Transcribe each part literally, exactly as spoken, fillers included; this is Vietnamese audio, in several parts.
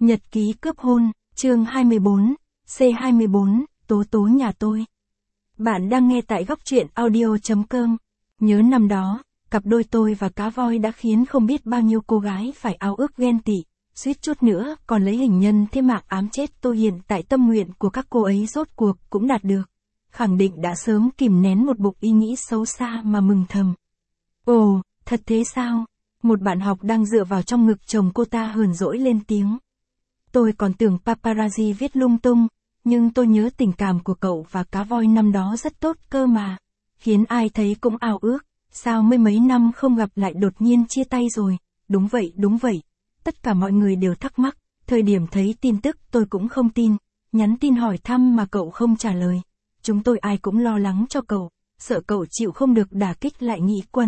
Nhật ký cướp hôn, chương hai mươi bốn, C hai mươi bốn, tố tố nhà tôi. Bạn đang nghe tại góc truyện audio chấm com. Nhớ năm đó, cặp đôi tôi và cá voi đã khiến không biết bao nhiêu cô gái phải ao ước ghen tị, suýt chút nữa còn lấy hình nhân thế mạng ám chết tôi. Hiện tại tâm nguyện của các cô ấy rốt cuộc cũng đạt được. Khẳng định đã sớm kìm nén một bụng ý nghĩ xấu xa mà mừng thầm. Ồ, thật thế sao? Một bạn học đang dựa vào trong ngực chồng cô ta hờn dỗi lên tiếng. Tôi còn tưởng paparazzi viết lung tung, nhưng tôi nhớ tình cảm của cậu và cá voi năm đó rất tốt cơ mà. Khiến ai thấy cũng ao ước, sao mới mấy năm không gặp lại đột nhiên chia tay rồi. Đúng vậy, đúng vậy. Tất cả mọi người đều thắc mắc, thời điểm thấy tin tức tôi cũng không tin, nhắn tin hỏi thăm mà cậu không trả lời. Chúng tôi ai cũng lo lắng cho cậu, sợ cậu chịu không được đả kích lại nghĩ quẩn.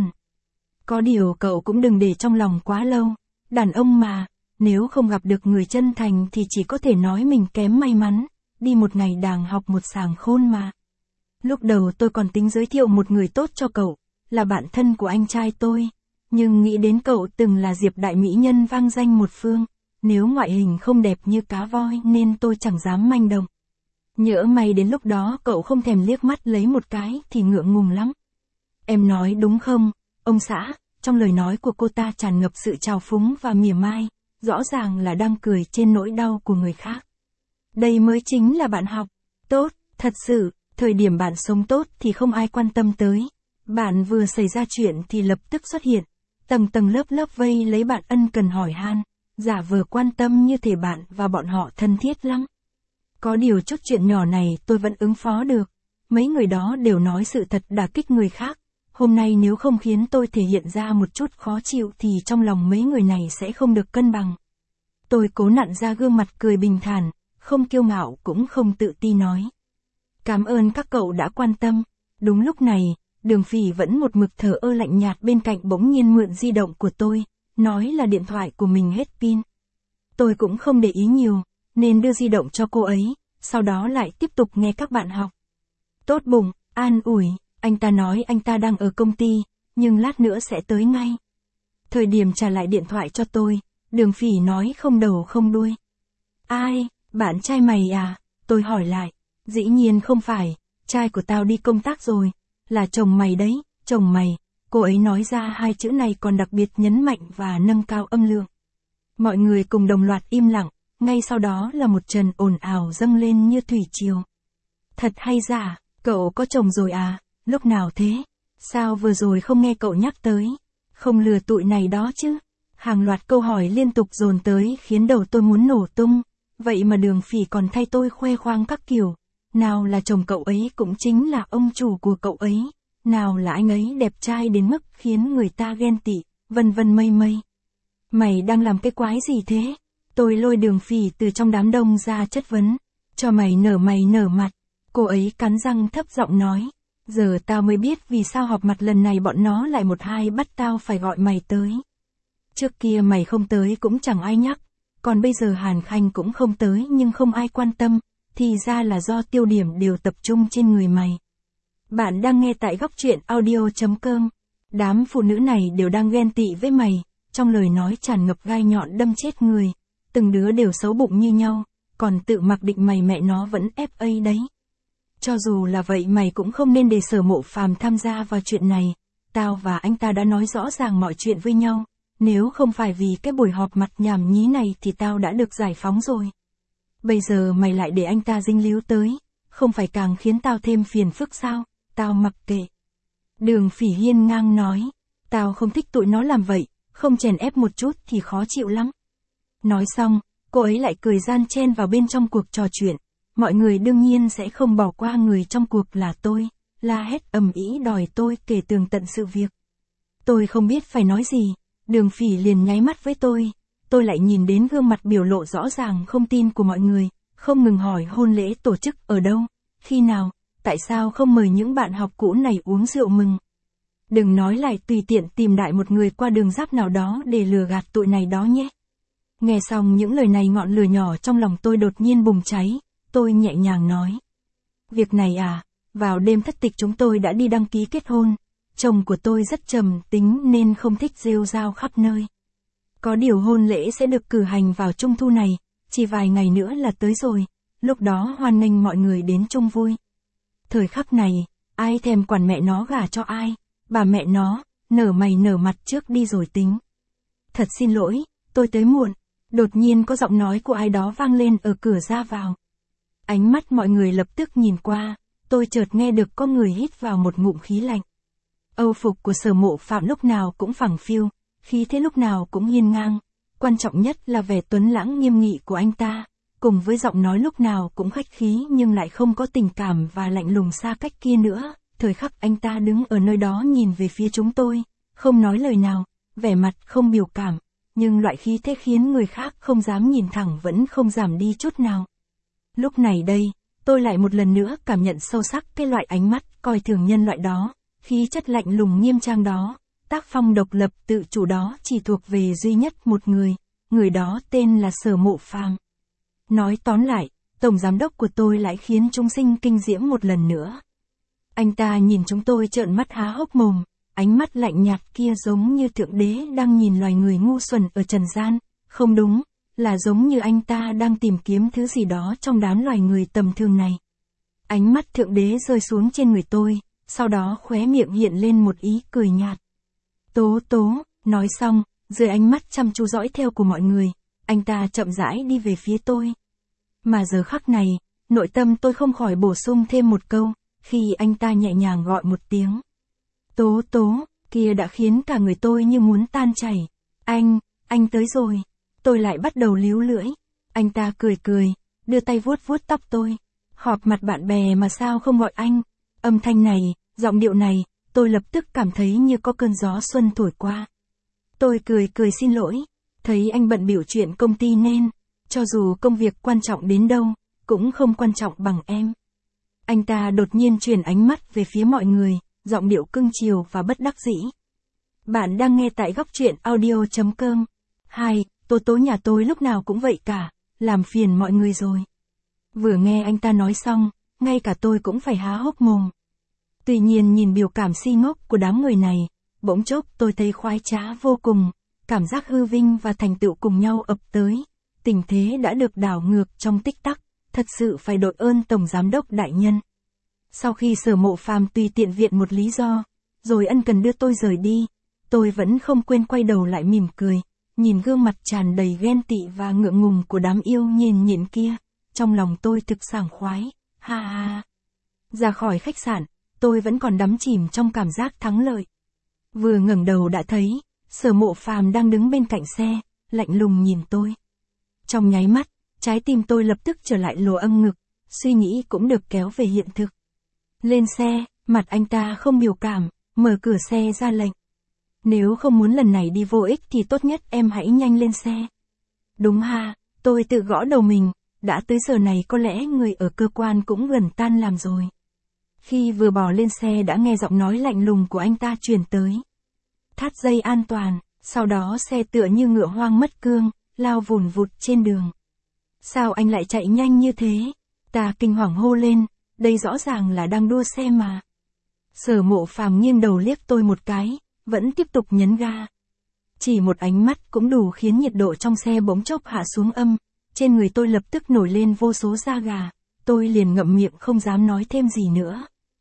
Có điều cậu cũng đừng để trong lòng quá lâu, đàn ông mà, nếu không gặp được người chân thành thì chỉ có thể nói mình kém may mắn, đi một ngày đàng học một sàng khôn mà. Lúc đầu tôi còn tính giới thiệu một người tốt cho cậu, là bạn thân của anh trai tôi, nhưng nghĩ đến cậu từng là Diệp đại mỹ nhân vang danh một phương, nếu ngoại hình không đẹp như cá voi nên tôi chẳng dám manh động. Nhỡ may đến lúc đó cậu không thèm liếc mắt lấy một cái thì ngượng ngùng lắm. Em nói đúng không, ông xã? Trong lời nói của cô ta tràn ngập sự trào phúng và mỉa mai, rõ ràng là đang cười trên nỗi đau của người khác. Đây mới chính là bạn học tốt, thật sự, thời điểm bạn sống tốt thì không ai quan tâm tới. Bạn vừa xảy ra chuyện thì lập tức xuất hiện, tầng tầng lớp lớp vây lấy bạn ân cần hỏi han, giả vờ quan tâm như thể bạn và bọn họ thân thiết lắm. Có điều chút chuyện nhỏ này tôi vẫn ứng phó được, mấy người đó đều nói sự thật đả kích người khác. Hôm nay nếu không khiến tôi thể hiện ra một chút khó chịu thì trong lòng mấy người này sẽ không được cân bằng. Tôi cố nặn ra gương mặt cười bình thản, không kiêu ngạo cũng không tự ti nói. Cảm ơn các cậu đã quan tâm. Đúng lúc này, Đường Phỉ vẫn một mực thờ ơ lạnh nhạt bên cạnh bỗng nhiên mượn di động của tôi, nói là điện thoại của mình hết pin. Tôi cũng không để ý nhiều, nên đưa di động cho cô ấy, sau đó lại tiếp tục nghe các bạn học. Tốt bụng, an ủi. Anh ta nói anh ta đang ở công ty, nhưng lát nữa sẽ tới ngay. Thời điểm trả lại điện thoại cho tôi, Đường Phỉ nói không đầu không đuôi. Ai, bạn trai mày à? Tôi hỏi lại. Dĩ nhiên không phải, trai của tao đi công tác rồi, là chồng mày đấy, chồng mày. Cô ấy nói ra hai chữ này còn đặc biệt nhấn mạnh và nâng cao âm lượng. Mọi người cùng đồng loạt im lặng, ngay sau đó là một trận ồn ào dâng lên như thủy triều. Thật hay giả, cậu có chồng rồi à? Lúc nào thế? Sao vừa rồi không nghe cậu nhắc tới? Không lừa tụi này đó chứ? Hàng loạt câu hỏi liên tục dồn tới khiến đầu tôi muốn nổ tung. Vậy mà Đường Phỉ còn thay tôi khoe khoang các kiểu. Nào là chồng cậu ấy cũng chính là ông chủ của cậu ấy. Nào là anh ấy đẹp trai đến mức khiến người ta ghen tị, vân vân mây mây. Mày đang làm cái quái gì thế? Tôi lôi Đường Phỉ từ trong đám đông ra chất vấn. Cho mày nở mày nở mặt. Cô ấy cắn răng thấp giọng nói. Giờ tao mới biết vì sao họp mặt lần này bọn nó lại một hai bắt tao phải gọi mày tới. Trước kia mày không tới cũng chẳng ai nhắc, còn bây giờ Hàn Khanh cũng không tới nhưng không ai quan tâm, thì ra là do tiêu điểm đều tập trung trên người mày. Bạn đang nghe tại góc truyện audio chấm com. Đám phụ nữ này đều đang ghen tị với mày, trong lời nói tràn ngập gai nhọn đâm chết người, từng đứa đều xấu bụng như nhau, còn tự mặc định mày mẹ nó vẫn ép a đấy. Cho dù là vậy mày cũng không nên để Sở Mộ Phàm tham gia vào chuyện này, tao và anh ta đã nói rõ ràng mọi chuyện với nhau, nếu không phải vì cái buổi họp mặt nhảm nhí này thì tao đã được giải phóng rồi. Bây giờ mày lại để anh ta dính líu tới, không phải càng khiến tao thêm phiền phức sao? Tao mặc kệ. Đường Phỉ hiên ngang nói, tao không thích tụi nó làm vậy, không chèn ép một chút thì khó chịu lắm. Nói xong, cô ấy lại cười gian chen vào bên trong cuộc trò chuyện. Mọi người đương nhiên sẽ không bỏ qua người trong cuộc là tôi, la hét ầm ĩ đòi tôi kể tường tận sự việc. Tôi không biết phải nói gì, Đường Phỉ liền nháy mắt với tôi, tôi lại nhìn đến gương mặt biểu lộ rõ ràng không tin của mọi người, không ngừng hỏi hôn lễ tổ chức ở đâu, khi nào, tại sao không mời những bạn học cũ này uống rượu mừng. Đừng nói lại tùy tiện tìm đại một người qua đường giáp nào đó để lừa gạt tụi này đó nhé. Nghe xong những lời này ngọn lửa nhỏ trong lòng tôi đột nhiên bùng cháy. Tôi nhẹ nhàng nói. Việc này à, vào đêm thất tịch chúng tôi đã đi đăng ký kết hôn. Chồng của tôi rất trầm tính nên không thích rêu rao khắp nơi. Có điều hôn lễ sẽ được cử hành vào trung thu này, chỉ vài ngày nữa là tới rồi, lúc đó hoan nghênh mọi người đến chung vui. Thời khắc này, ai thèm quản mẹ nó gả cho ai, bà mẹ nó, nở mày nở mặt trước đi rồi tính. Thật xin lỗi, tôi tới muộn, đột nhiên có giọng nói của ai đó vang lên ở cửa ra vào. Ánh mắt mọi người lập tức nhìn qua, tôi chợt nghe được có người hít vào một ngụm khí lạnh. Âu phục của Sở Mộ Phạm lúc nào cũng phẳng phiu, khí thế lúc nào cũng hiên ngang, quan trọng nhất là vẻ tuấn lãng nghiêm nghị của anh ta, cùng với giọng nói lúc nào cũng khách khí nhưng lại không có tình cảm và lạnh lùng xa cách kia nữa. Thời khắc anh ta đứng ở nơi đó nhìn về phía chúng tôi, không nói lời nào, vẻ mặt không biểu cảm, nhưng loại khí thế khiến người khác không dám nhìn thẳng vẫn không giảm đi chút nào. Lúc này đây, tôi lại một lần nữa cảm nhận sâu sắc cái loại ánh mắt coi thường nhân loại đó, khí chất lạnh lùng nghiêm trang đó, tác phong độc lập tự chủ đó chỉ thuộc về duy nhất một người, người đó tên là Sở Mộ Phàm. Nói tóm lại, tổng giám đốc của tôi lại khiến chúng sinh kinh diễm một lần nữa. Anh ta nhìn chúng tôi trợn mắt há hốc mồm, ánh mắt lạnh nhạt kia giống như thượng đế đang nhìn loài người ngu xuẩn ở trần gian, không đúng, là giống như anh ta đang tìm kiếm thứ gì đó trong đám loài người tầm thường này. Ánh mắt thượng đế rơi xuống trên người tôi, sau đó khóe miệng hiện lên một ý cười nhạt. Tố tố, nói xong, dưới ánh mắt chăm chú dõi theo của mọi người, anh ta chậm rãi đi về phía tôi. Mà giờ khắc này, nội tâm tôi không khỏi bổ sung thêm một câu, khi anh ta nhẹ nhàng gọi một tiếng. Tố tố, kia đã khiến cả người tôi như muốn tan chảy. Anh, anh tới rồi. Tôi lại bắt đầu líu lưỡi. Anh ta cười cười, đưa tay vuốt vuốt tóc tôi. Họp mặt bạn bè mà sao không gọi anh. Âm thanh này, giọng điệu này, tôi lập tức cảm thấy như có cơn gió xuân thổi qua. Tôi cười cười xin lỗi, thấy anh bận biểu chuyện công ty nên, cho dù công việc quan trọng đến đâu, cũng không quan trọng bằng em. Anh ta đột nhiên chuyển ánh mắt về phía mọi người, giọng điệu cưng chiều và bất đắc dĩ. Bạn đang nghe tại góc truyện audio chấm com. Hai, Tố tố nhà tôi lúc nào cũng vậy cả, làm phiền mọi người rồi. Vừa nghe anh ta nói xong, ngay cả tôi cũng phải há hốc mồm. Tuy nhiên nhìn biểu cảm si ngốc của đám người này, bỗng chốc tôi thấy khoái trá vô cùng, cảm giác hư vinh và thành tựu cùng nhau ập tới. Tình thế đã được đảo ngược trong tích tắc, thật sự phải đội ơn Tổng Giám đốc đại nhân. Sau khi Sở Mộ Phàm tùy tiện viện một lý do, rồi ân cần đưa tôi rời đi, tôi vẫn không quên quay đầu lại mỉm cười, nhìn gương mặt tràn đầy ghen tị và ngượng ngùng của đám yêu nhìn nhịn kia, trong lòng tôi thực sảng khoái, ha ha. Ra khỏi khách sạn, tôi vẫn còn đắm chìm trong cảm giác thắng lợi. Vừa ngẩng đầu đã thấy, Sở Mộ Phàm đang đứng bên cạnh xe, lạnh lùng nhìn tôi. Trong nháy mắt, trái tim tôi lập tức trở lại lồ âm ngực, suy nghĩ cũng được kéo về hiện thực. Lên xe, mặt anh ta không biểu cảm, mở cửa xe ra lệnh. Nếu không muốn lần này đi vô ích thì tốt nhất em hãy nhanh lên xe. Đúng ha, tôi tự gõ đầu mình, đã tới giờ này có lẽ người ở cơ quan cũng gần tan làm rồi. Khi vừa bò lên xe đã nghe giọng nói lạnh lùng của anh ta truyền tới. Thắt dây an toàn, sau đó xe tựa như ngựa hoang mất cương, lao vùn vụt trên đường. Sao anh lại chạy nhanh như thế? Ta kinh hoàng hô lên, đây rõ ràng là đang đua xe mà. Sở Mộ Phàm nghiêng đầu liếc tôi một cái, vẫn tiếp tục nhấn ga. Chỉ một ánh mắt cũng đủ khiến nhiệt độ trong xe bỗng chốc hạ xuống âm, trên người tôi lập tức nổi lên vô số da gà, tôi liền ngậm miệng không dám nói thêm gì nữa.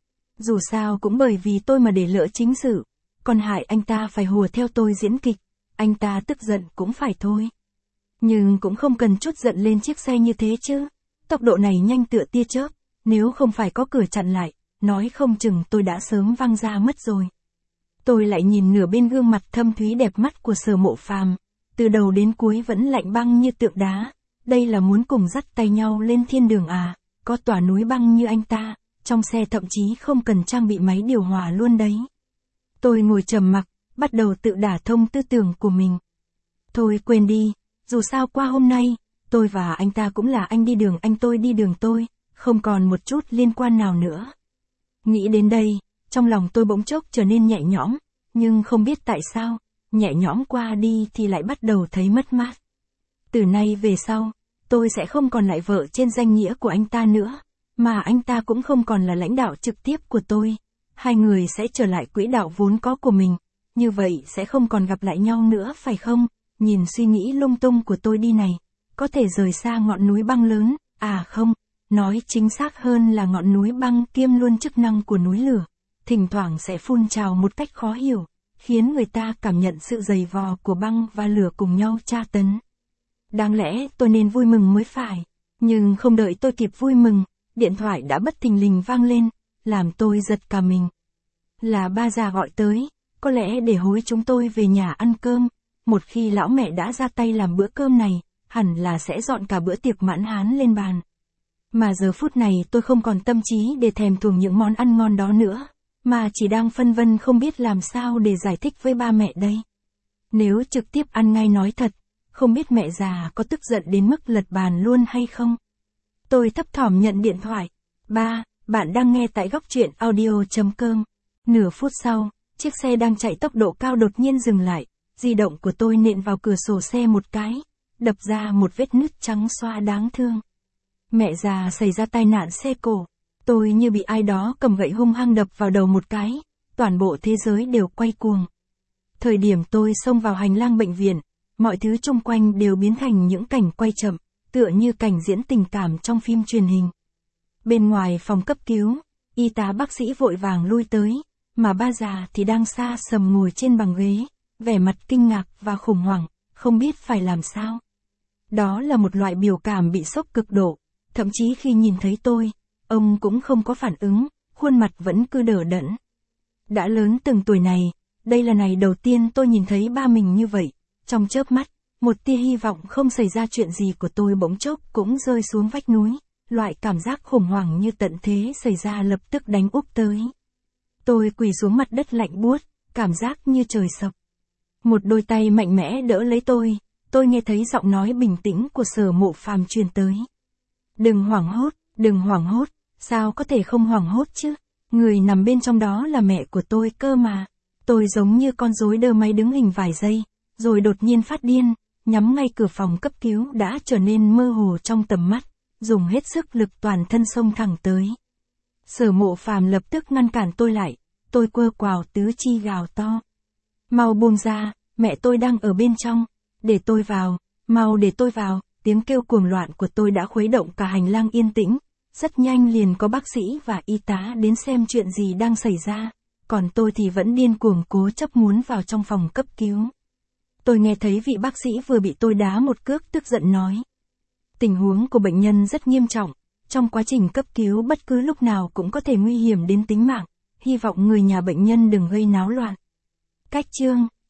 Dù sao cũng bởi vì tôi mà để lỡ chính sự, còn hại anh ta phải hùa theo tôi diễn kịch, anh ta tức giận cũng phải thôi. Nhưng cũng không cần trút giận lên chiếc xe như thế chứ, tốc độ này nhanh tựa tia chớp, nếu không phải có cửa chặn lại, nói không chừng tôi đã sớm văng ra mất rồi. Tôi lại nhìn nửa bên gương mặt thâm thúy đẹp mắt của Sở Mộ Phàm, từ đầu đến cuối vẫn lạnh băng như tượng đá, đây là muốn cùng dắt tay nhau lên thiên đường à, có tỏa núi băng như anh ta, trong xe thậm chí không cần trang bị máy điều hòa luôn đấy. Tôi ngồi trầm mặc, bắt đầu tự đả thông tư tưởng của mình. Thôi quên đi, dù sao qua hôm nay, tôi và anh ta cũng là anh đi đường anh tôi đi đường tôi, không còn một chút liên quan nào nữa. Nghĩ đến đây, trong lòng tôi bỗng chốc trở nên nhẹ nhõm, nhưng không biết tại sao, nhẹ nhõm qua đi thì lại bắt đầu thấy mất mát. Từ nay về sau, tôi sẽ không còn lại vợ trên danh nghĩa của anh ta nữa, mà anh ta cũng không còn là lãnh đạo trực tiếp của tôi. Hai người sẽ trở lại quỹ đạo vốn có của mình, như vậy sẽ không còn gặp lại nhau nữa phải không? Nhìn suy nghĩ lung tung của tôi đi này, có thể rời xa ngọn núi băng lớn, à không, nói chính xác hơn là ngọn núi băng kiêm luôn chức năng của núi lửa, thỉnh thoảng sẽ phun trào một cách khó hiểu, khiến người ta cảm nhận sự dày vò của băng và lửa cùng nhau tra tấn. Đáng lẽ tôi nên vui mừng mới phải, nhưng không đợi tôi kịp vui mừng, điện thoại đã bất thình lình vang lên, làm tôi giật cả mình. Là ba già gọi tới, có lẽ để hối chúng tôi về nhà ăn cơm, một khi lão mẹ đã ra tay làm bữa cơm này, hẳn là sẽ dọn cả bữa tiệc mãn hán lên bàn. Mà giờ phút này tôi không còn tâm trí để thèm thuồng những món ăn ngon đó nữa, mà chỉ đang phân vân không biết làm sao để giải thích với ba mẹ đây. Nếu trực tiếp ăn ngay nói thật, không biết mẹ già có tức giận đến mức lật bàn luôn hay không. Tôi thấp thỏm nhận điện thoại. Ba, bạn đang nghe tại góc truyện audio chấm com. Nửa phút sau, chiếc xe đang chạy tốc độ cao đột nhiên dừng lại, di động của tôi nện vào cửa sổ xe một cái, đập ra một vết nứt trắng xoa đáng thương. Mẹ già xảy ra tai nạn xe cộ, tôi như bị ai đó cầm gậy hung hăng đập vào đầu một cái, toàn bộ thế giới đều quay cuồng. Thời điểm tôi xông vào hành lang bệnh viện, mọi thứ xung quanh đều biến thành những cảnh quay chậm, tựa như cảnh diễn tình cảm trong phim truyền hình. Bên ngoài phòng cấp cứu, y tá bác sĩ vội vàng lui tới, mà ba già thì đang xa sầm ngồi trên bằng ghế, vẻ mặt kinh ngạc và khủng hoảng, không biết phải làm sao. Đó là một loại biểu cảm bị sốc cực độ, thậm chí khi nhìn thấy tôi, ông cũng không có phản ứng, khuôn mặt vẫn cứ đờ đẫn. Đã lớn từng tuổi này, đây là ngày đầu tiên tôi nhìn thấy ba mình như vậy, trong chớp mắt, một tia hy vọng không xảy ra chuyện gì của tôi bỗng chốc cũng rơi xuống vách núi, loại cảm giác khủng hoảng như tận thế xảy ra lập tức đánh úp tới. Tôi quỳ xuống mặt đất lạnh buốt, cảm giác như trời sập. Một đôi tay mạnh mẽ đỡ lấy tôi, tôi nghe thấy giọng nói bình tĩnh của Sở Mộ Phàm truyền tới. Đừng hoảng hốt, đừng hoảng hốt, sao có thể không hoảng hốt chứ, người nằm bên trong đó là mẹ của tôi cơ mà. Tôi giống như con rối đơ máy đứng hình vài giây, rồi đột nhiên phát điên, nhắm ngay cửa phòng cấp cứu đã trở nên mơ hồ trong tầm mắt, dùng hết sức lực toàn thân xông thẳng tới. Sở Mộ Phàm lập tức ngăn cản tôi lại, tôi quơ quào tứ chi gào to. Mau buông ra, mẹ tôi đang ở bên trong, để tôi vào, mau để tôi vào, tiếng kêu cuồng loạn của tôi đã khuấy động cả hành lang yên tĩnh, rất nhanh liền có bác sĩ và y tá đến xem chuyện gì đang xảy ra, còn tôi thì vẫn điên cuồng cố chấp muốn vào trong phòng cấp cứu. Tôi nghe thấy vị bác sĩ vừa bị tôi đá một cước tức giận nói. Tình huống của bệnh nhân rất nghiêm trọng, trong quá trình cấp cứu bất cứ lúc nào cũng có thể nguy hiểm đến tính mạng, hy vọng người nhà bệnh nhân đừng gây náo loạn. Cách chương